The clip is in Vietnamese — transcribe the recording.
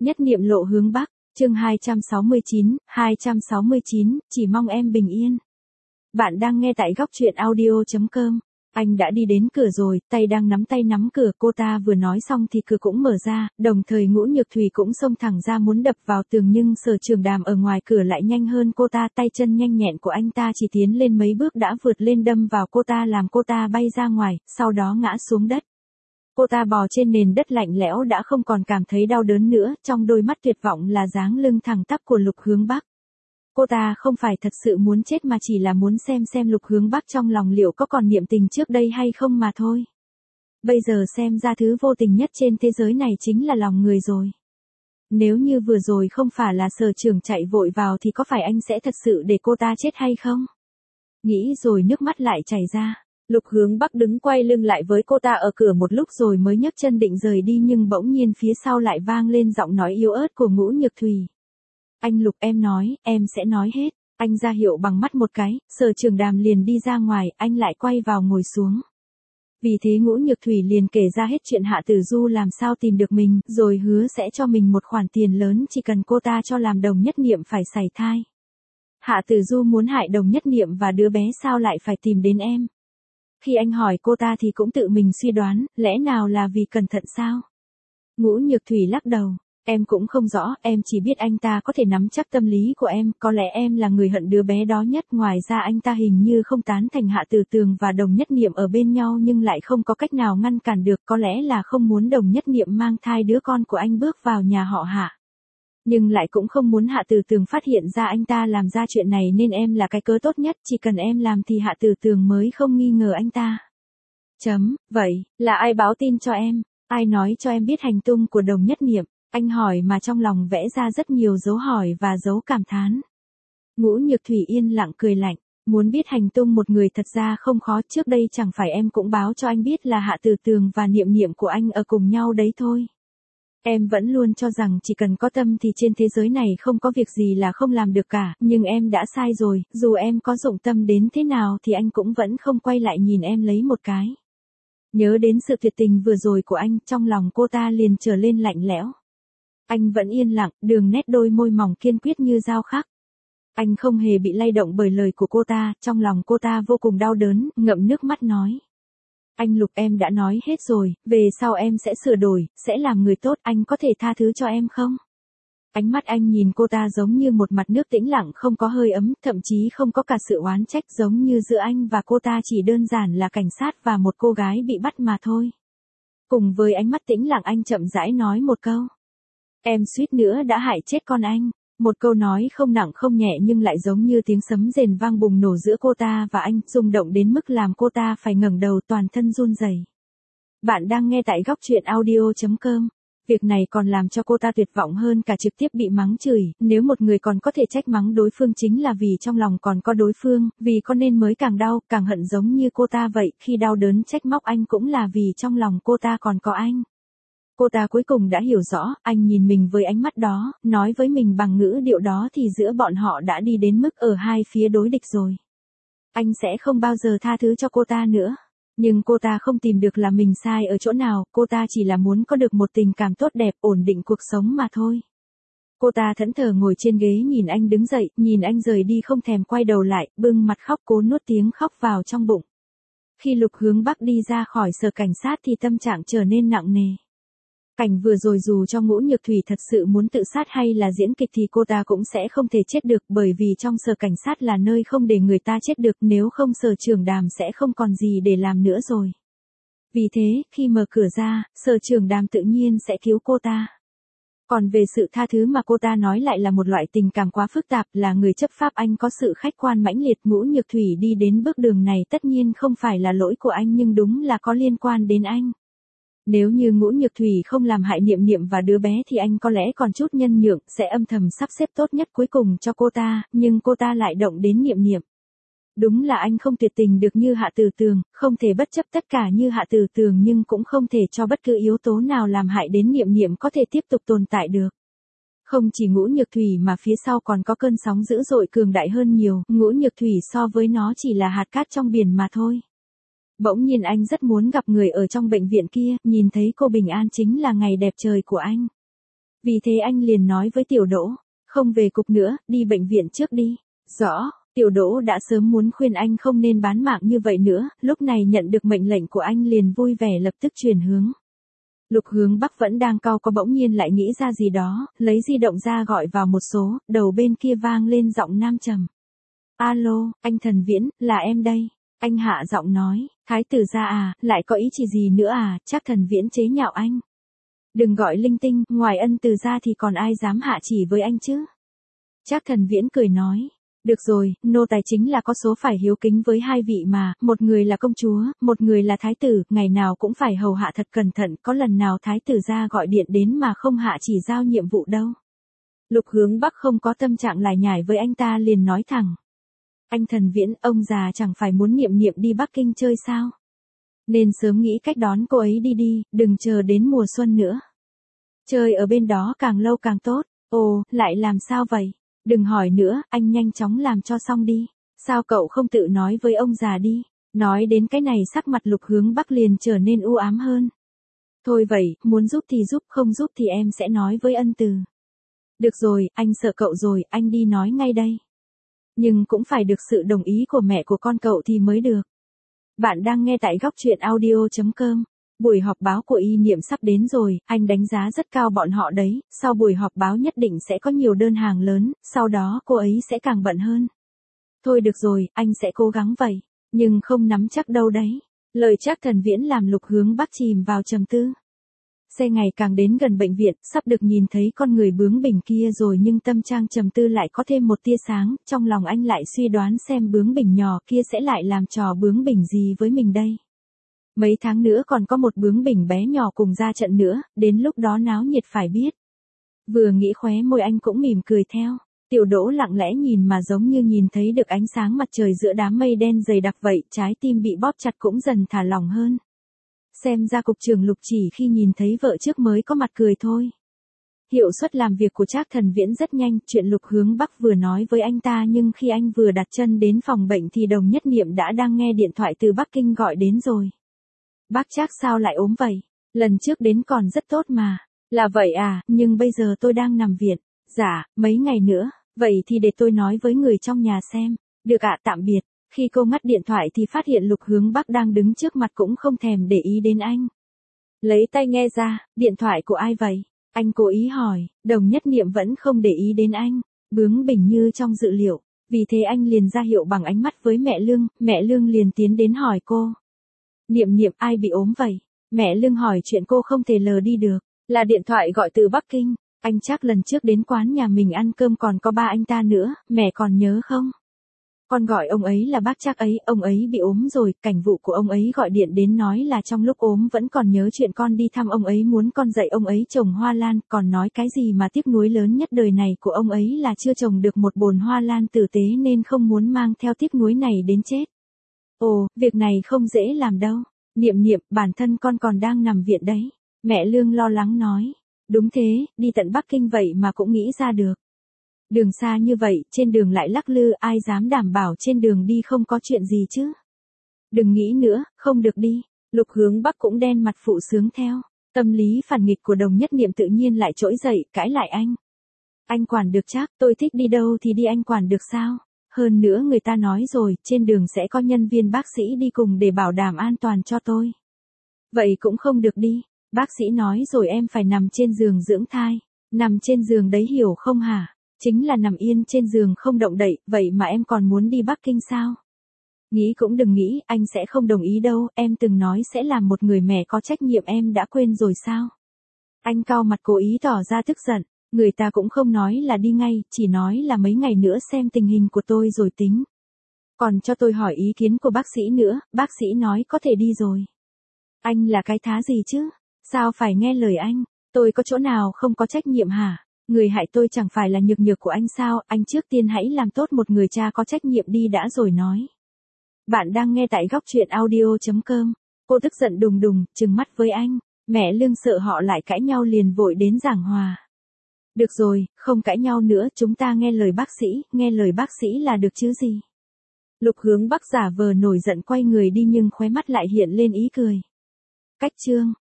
Nhất niệm lộ hướng Bắc, chương 269, chỉ mong em bình yên. Bạn đang nghe tại góc truyện audio.com. Anh đã đi đến cửa rồi, tay đang nắm cửa, cô ta vừa nói xong thì cửa cũng mở ra, đồng thời Ngũ Nhược Thủy cũng xông thẳng ra muốn đập vào tường nhưng Sở Trường Đàm ở ngoài cửa lại nhanh hơn cô ta, tay chân nhanh nhẹn của anh ta chỉ tiến lên mấy bước đã vượt lên đâm vào cô ta làm cô ta bay ra ngoài, sau đó ngã xuống đất. Cô ta bò trên nền đất lạnh lẽo đã không còn cảm thấy đau đớn nữa, trong đôi mắt tuyệt vọng là dáng lưng thẳng tắp của Lục Hướng Bắc. Cô ta không phải thật sự muốn chết mà chỉ là muốn xem Lục Hướng Bắc trong lòng liệu có còn niệm tình trước đây hay không mà thôi. Bây giờ xem ra thứ vô tình nhất trên thế giới này chính là lòng người rồi. Nếu như vừa rồi không phải là Sở Trưởng chạy vội vào thì có phải anh sẽ thật sự để cô ta chết hay không? Nghĩ rồi nước mắt lại chảy ra. Lục Hướng Bắc đứng quay lưng lại với cô ta ở cửa một lúc rồi mới nhấc chân định rời đi nhưng bỗng nhiên phía sau lại vang lên giọng nói yếu ớt của Ngũ Nhược Thủy. Anh Lục, em nói, em sẽ nói hết. Anh ra hiệu bằng mắt một cái, Sở Trường Đàm liền đi ra ngoài, anh lại quay vào ngồi xuống. Vì thế Ngũ Nhược Thủy liền kể ra hết chuyện Hạ Tử Du làm sao tìm được mình, rồi hứa sẽ cho mình một khoản tiền lớn chỉ cần cô ta cho làm Đồng Nhất Niệm phải sảy thai. Hạ Tử Du muốn hại Đồng Nhất Niệm và đứa bé sao lại phải tìm đến em? Khi anh hỏi cô ta thì cũng tự mình suy đoán, lẽ nào là vì cẩn thận sao? Ngũ Nhược Thủy lắc đầu, em cũng không rõ, em chỉ biết anh ta có thể nắm chắc tâm lý của em, có lẽ em là người hận đứa bé đó nhất, ngoài ra anh ta hình như không tán thành Hạ Tử Tường và Đồng Nhất Niệm ở bên nhau nhưng lại không có cách nào ngăn cản được, có lẽ là không muốn Đồng Nhất Niệm mang thai đứa con của anh bước vào nhà họ Hạ. Nhưng lại cũng không muốn Hạ Tử Tường phát hiện ra anh ta làm ra chuyện này nên em là cái cớ tốt nhất, chỉ cần em làm thì Hạ Tử Tường mới không nghi ngờ anh ta. Vậy, là ai báo tin cho em? Ai nói cho em biết hành tung của Đồng Nhất Niệm? Anh hỏi mà trong lòng vẽ ra rất nhiều dấu hỏi và dấu cảm thán. Ngũ Nhược Thủy yên lặng cười lạnh, muốn biết hành tung một người thật ra không khó, trước đây chẳng phải em cũng báo cho anh biết là Hạ Tử Tường và Niệm Niệm của anh ở cùng nhau đấy thôi. Em vẫn luôn cho rằng chỉ cần có tâm thì trên thế giới này không có việc gì là không làm được cả, nhưng em đã sai rồi, dù em có dụng tâm đến thế nào thì anh cũng vẫn không quay lại nhìn em lấy một cái. Nhớ đến sự tuyệt tình vừa rồi của anh, trong lòng cô ta liền trở lên lạnh lẽo. Anh vẫn yên lặng, đường nét đôi môi mỏng kiên quyết như dao khắc. Anh không hề bị lay động bởi lời của cô ta, trong lòng cô ta vô cùng đau đớn, ngậm nước mắt nói. Anh Lục, em đã nói hết rồi, về sau em sẽ sửa đổi, sẽ làm người tốt, anh có thể tha thứ cho em không? Ánh mắt anh nhìn cô ta giống như một mặt nước tĩnh lặng không có hơi ấm, thậm chí không có cả sự oán trách, giống như giữa anh và cô ta chỉ đơn giản là cảnh sát và một cô gái bị bắt mà thôi. Cùng với ánh mắt tĩnh lặng anh chậm rãi nói một câu. Em suýt nữa đã hại chết con anh. Một câu nói không nặng không nhẹ nhưng lại giống như tiếng sấm rền vang bùng nổ giữa cô ta và anh, rung động đến mức làm cô ta phải ngẩng đầu toàn thân run rẩy. Bạn đang nghe tại góc truyện audio.com. Việc này còn làm cho cô ta tuyệt vọng hơn cả trực tiếp bị mắng chửi, nếu một người còn có thể trách mắng đối phương chính là vì trong lòng còn có đối phương, vì có nên mới càng đau, càng hận giống như cô ta vậy, khi đau đớn trách móc anh cũng là vì trong lòng cô ta còn có anh. Cô ta cuối cùng đã hiểu rõ, anh nhìn mình với ánh mắt đó, nói với mình bằng ngữ điệu đó thì giữa bọn họ đã đi đến mức ở hai phía đối địch rồi. Anh sẽ không bao giờ tha thứ cho cô ta nữa. Nhưng cô ta không tìm được là mình sai ở chỗ nào, cô ta chỉ là muốn có được một tình cảm tốt đẹp, ổn định cuộc sống mà thôi. Cô ta thẫn thờ ngồi trên ghế nhìn anh đứng dậy, nhìn anh rời đi không thèm quay đầu lại, bưng mặt khóc cố nuốt tiếng khóc vào trong bụng. Khi Lục Hướng Bắc đi ra khỏi sở cảnh sát thì tâm trạng trở nên nặng nề. Cảnh vừa rồi dù cho Ngũ Nhược Thủy thật sự muốn tự sát hay là diễn kịch thì cô ta cũng sẽ không thể chết được, bởi vì trong sở cảnh sát là nơi không để người ta chết được, nếu không Sở Trưởng Đàm sẽ không còn gì để làm nữa rồi. Vì thế, khi mở cửa ra, Sở Trưởng Đàm tự nhiên sẽ cứu cô ta. Còn về sự tha thứ mà cô ta nói lại là một loại tình cảm quá phức tạp, là người chấp pháp anh có sự khách quan mãnh liệt. Ngũ Nhược Thủy đi đến bước đường này tất nhiên không phải là lỗi của anh nhưng đúng là có liên quan đến anh. Nếu như Ngũ Nhược Thủy không làm hại Niệm Niệm và đứa bé thì anh có lẽ còn chút nhân nhượng, sẽ âm thầm sắp xếp tốt nhất cuối cùng cho cô ta, nhưng cô ta lại động đến Niệm Niệm. Đúng là anh không tuyệt tình được như Hạ Tử Tường, không thể bất chấp tất cả như Hạ Tử Tường nhưng cũng không thể cho bất cứ yếu tố nào làm hại đến Niệm Niệm có thể tiếp tục tồn tại được. Không chỉ Ngũ Nhược Thủy mà phía sau còn có cơn sóng dữ dội cường đại hơn nhiều, Ngũ Nhược Thủy so với nó chỉ là hạt cát trong biển mà thôi. Bỗng nhiên anh rất muốn gặp người ở trong bệnh viện kia, nhìn thấy cô bình an chính là ngày đẹp trời của anh. Vì thế anh liền nói với Tiểu Đỗ, không về cục nữa, đi bệnh viện trước đi. Rõ, Tiểu Đỗ đã sớm muốn khuyên anh không nên bán mạng như vậy nữa, lúc này nhận được mệnh lệnh của anh liền vui vẻ lập tức chuyển hướng. Lục Hướng Bắc vẫn đang cau có bỗng nhiên lại nghĩ ra gì đó, lấy di động ra gọi vào một số, đầu bên kia vang lên giọng nam trầm. Alo, anh Thần Viễn, là em đây. Anh hạ giọng nói, Thái tử gia à, lại có ý chỉ gì nữa à, chắc Thần Viễn chế nhạo anh. Đừng gọi linh tinh, ngoài Ân Từ ra thì còn ai dám hạ chỉ với anh chứ. Chắc Thần Viễn cười nói. Được rồi, nô tài chính là có số phải hiếu kính với hai vị mà, một người là công chúa, một người là thái tử, ngày nào cũng phải hầu hạ thật cẩn thận, có lần nào thái tử ra gọi điện đến mà không hạ chỉ giao nhiệm vụ đâu. Lục Hướng Bắc không có tâm trạng lải nhải với anh ta liền nói thẳng. Anh Thần Viễn, ông già chẳng phải muốn Niệm Niệm đi Bắc Kinh chơi sao? Nên sớm nghĩ cách đón cô ấy đi đi, đừng chờ đến mùa xuân nữa. Chơi ở bên đó càng lâu càng tốt, ồ, lại làm sao vậy? Đừng hỏi nữa, anh nhanh chóng làm cho xong đi. Sao cậu không tự nói với ông già đi? Nói đến cái này sắc mặt Lục Hướng Bắc liền trở nên u ám hơn. Thôi vậy, muốn giúp thì giúp, không giúp thì em sẽ nói với Ân Từ. Được rồi, anh sợ cậu rồi, anh đi nói ngay đây. Nhưng cũng phải được sự đồng ý của mẹ của con cậu thì mới được. Bạn đang nghe tại góc truyện audio.com. Buổi họp báo của Y Niệm sắp đến rồi, anh đánh giá rất cao bọn họ đấy, sau buổi họp báo nhất định sẽ có nhiều đơn hàng lớn, sau đó cô ấy sẽ càng bận hơn. Thôi được rồi, anh sẽ cố gắng vậy, nhưng không nắm chắc đâu đấy. Lời Trác Thần Viễn làm Lục Hướng Bắc chìm vào trầm tư. Xe ngày càng đến gần bệnh viện, sắp được nhìn thấy con người bướng bỉnh kia rồi nhưng tâm trạng trầm tư lại có thêm một tia sáng, trong lòng anh lại suy đoán xem bướng bỉnh nhỏ kia sẽ lại làm trò bướng bỉnh gì với mình đây. Mấy tháng nữa còn có một bướng bỉnh bé nhỏ cùng ra trận nữa, đến lúc đó náo nhiệt phải biết. Vừa nghĩ khóe môi anh cũng mỉm cười theo. Tiểu Đỗ lặng lẽ nhìn mà giống như nhìn thấy được ánh sáng mặt trời giữa đám mây đen dày đặc vậy, trái tim bị bóp chặt cũng dần thả lỏng hơn. Xem ra cục trưởng Lục chỉ khi nhìn thấy vợ trước mới có mặt cười thôi. Hiệu suất làm việc của Trác Thần Viễn rất nhanh, chuyện Lục Hướng Bắc vừa nói với anh ta nhưng khi anh vừa đặt chân đến phòng bệnh thì Đồng Nhất Niệm đã đang nghe điện thoại từ Bắc Kinh gọi đến rồi. Bác Trác sao lại ốm vậy? Lần trước đến còn rất tốt mà. Là vậy à, nhưng bây giờ tôi đang nằm viện. Dạ, mấy ngày nữa, vậy thì để tôi nói với người trong nhà xem. Được ạ, tạm biệt. Khi cô ngắt điện thoại thì phát hiện Lục Hướng Bắc đang đứng trước mặt cũng không thèm để ý đến anh. Lấy tai nghe ra, điện thoại của ai vậy? Anh cố ý hỏi, Đồng Nhất Niệm vẫn không để ý đến anh, bướng bỉnh như trong dự liệu. Vì thế anh liền ra hiệu bằng ánh mắt với mẹ Lương liền tiến đến hỏi cô. Niệm Niệm ai bị ốm vậy? Mẹ Lương hỏi chuyện cô không thể lờ đi được, là điện thoại gọi từ Bắc Kinh. Anh chắc lần trước đến quán nhà mình ăn cơm còn có ba anh ta nữa, mẹ còn nhớ không? Con gọi ông ấy là bác Trác ấy, ông ấy bị ốm rồi, cảnh vụ của ông ấy gọi điện đến nói là trong lúc ốm vẫn còn nhớ chuyện con đi thăm ông ấy, muốn con dạy ông ấy trồng hoa lan, còn nói cái gì mà tiếc nuối lớn nhất đời này của ông ấy là chưa trồng được một bồn hoa lan tử tế nên không muốn mang theo tiếc nuối này đến chết. Ồ, việc này không dễ làm đâu. Niệm Niệm, bản thân con còn đang nằm viện đấy. Mẹ Lương lo lắng nói. Đúng thế, đi tận Bắc Kinh vậy mà cũng nghĩ ra được. Đường xa như vậy, trên đường lại lắc lư, ai dám đảm bảo trên đường đi không có chuyện gì chứ? Đừng nghĩ nữa, không được đi. Lục Hướng Bắc cũng đen mặt phụ sướng theo. Tâm lý phản nghịch của Đồng Nhất Niệm tự nhiên lại trỗi dậy, cãi lại anh. Anh quản được chắc, tôi thích đi đâu thì đi, anh quản được sao? Hơn nữa người ta nói rồi, trên đường sẽ có nhân viên bác sĩ đi cùng để bảo đảm an toàn cho tôi. Vậy cũng không được đi. Bác sĩ nói rồi em phải nằm trên giường dưỡng thai. Nằm trên giường đấy hiểu không hả? Chính là nằm yên trên giường không động đậy, vậy mà em còn muốn đi Bắc Kinh sao? Nghĩ cũng đừng nghĩ, anh sẽ không đồng ý đâu, em từng nói sẽ làm một người mẹ có trách nhiệm, em đã quên rồi sao? Anh cau mặt cố ý tỏ ra tức giận, người ta cũng không nói là đi ngay, chỉ nói là mấy ngày nữa xem tình hình của tôi rồi tính. Còn cho tôi hỏi ý kiến của bác sĩ nữa, bác sĩ nói có thể đi rồi. Anh là cái thá gì chứ? Sao phải nghe lời anh? Tôi có chỗ nào không có trách nhiệm hả? Người hại tôi chẳng phải là nhược nhược của anh sao? Anh trước tiên hãy làm tốt một người cha có trách nhiệm đi đã rồi nói. Bạn đang nghe tại góc truyện audio.com. Cô tức giận đùng đùng, trừng mắt với anh. Mẹ Lương sợ họ lại cãi nhau liền vội đến giảng hòa. Được rồi, không cãi nhau nữa, chúng ta nghe lời bác sĩ, nghe lời bác sĩ là được chứ gì. Lục Hướng Bắc giả vờ nổi giận quay người đi nhưng khóe mắt lại hiện lên ý cười. Cách chương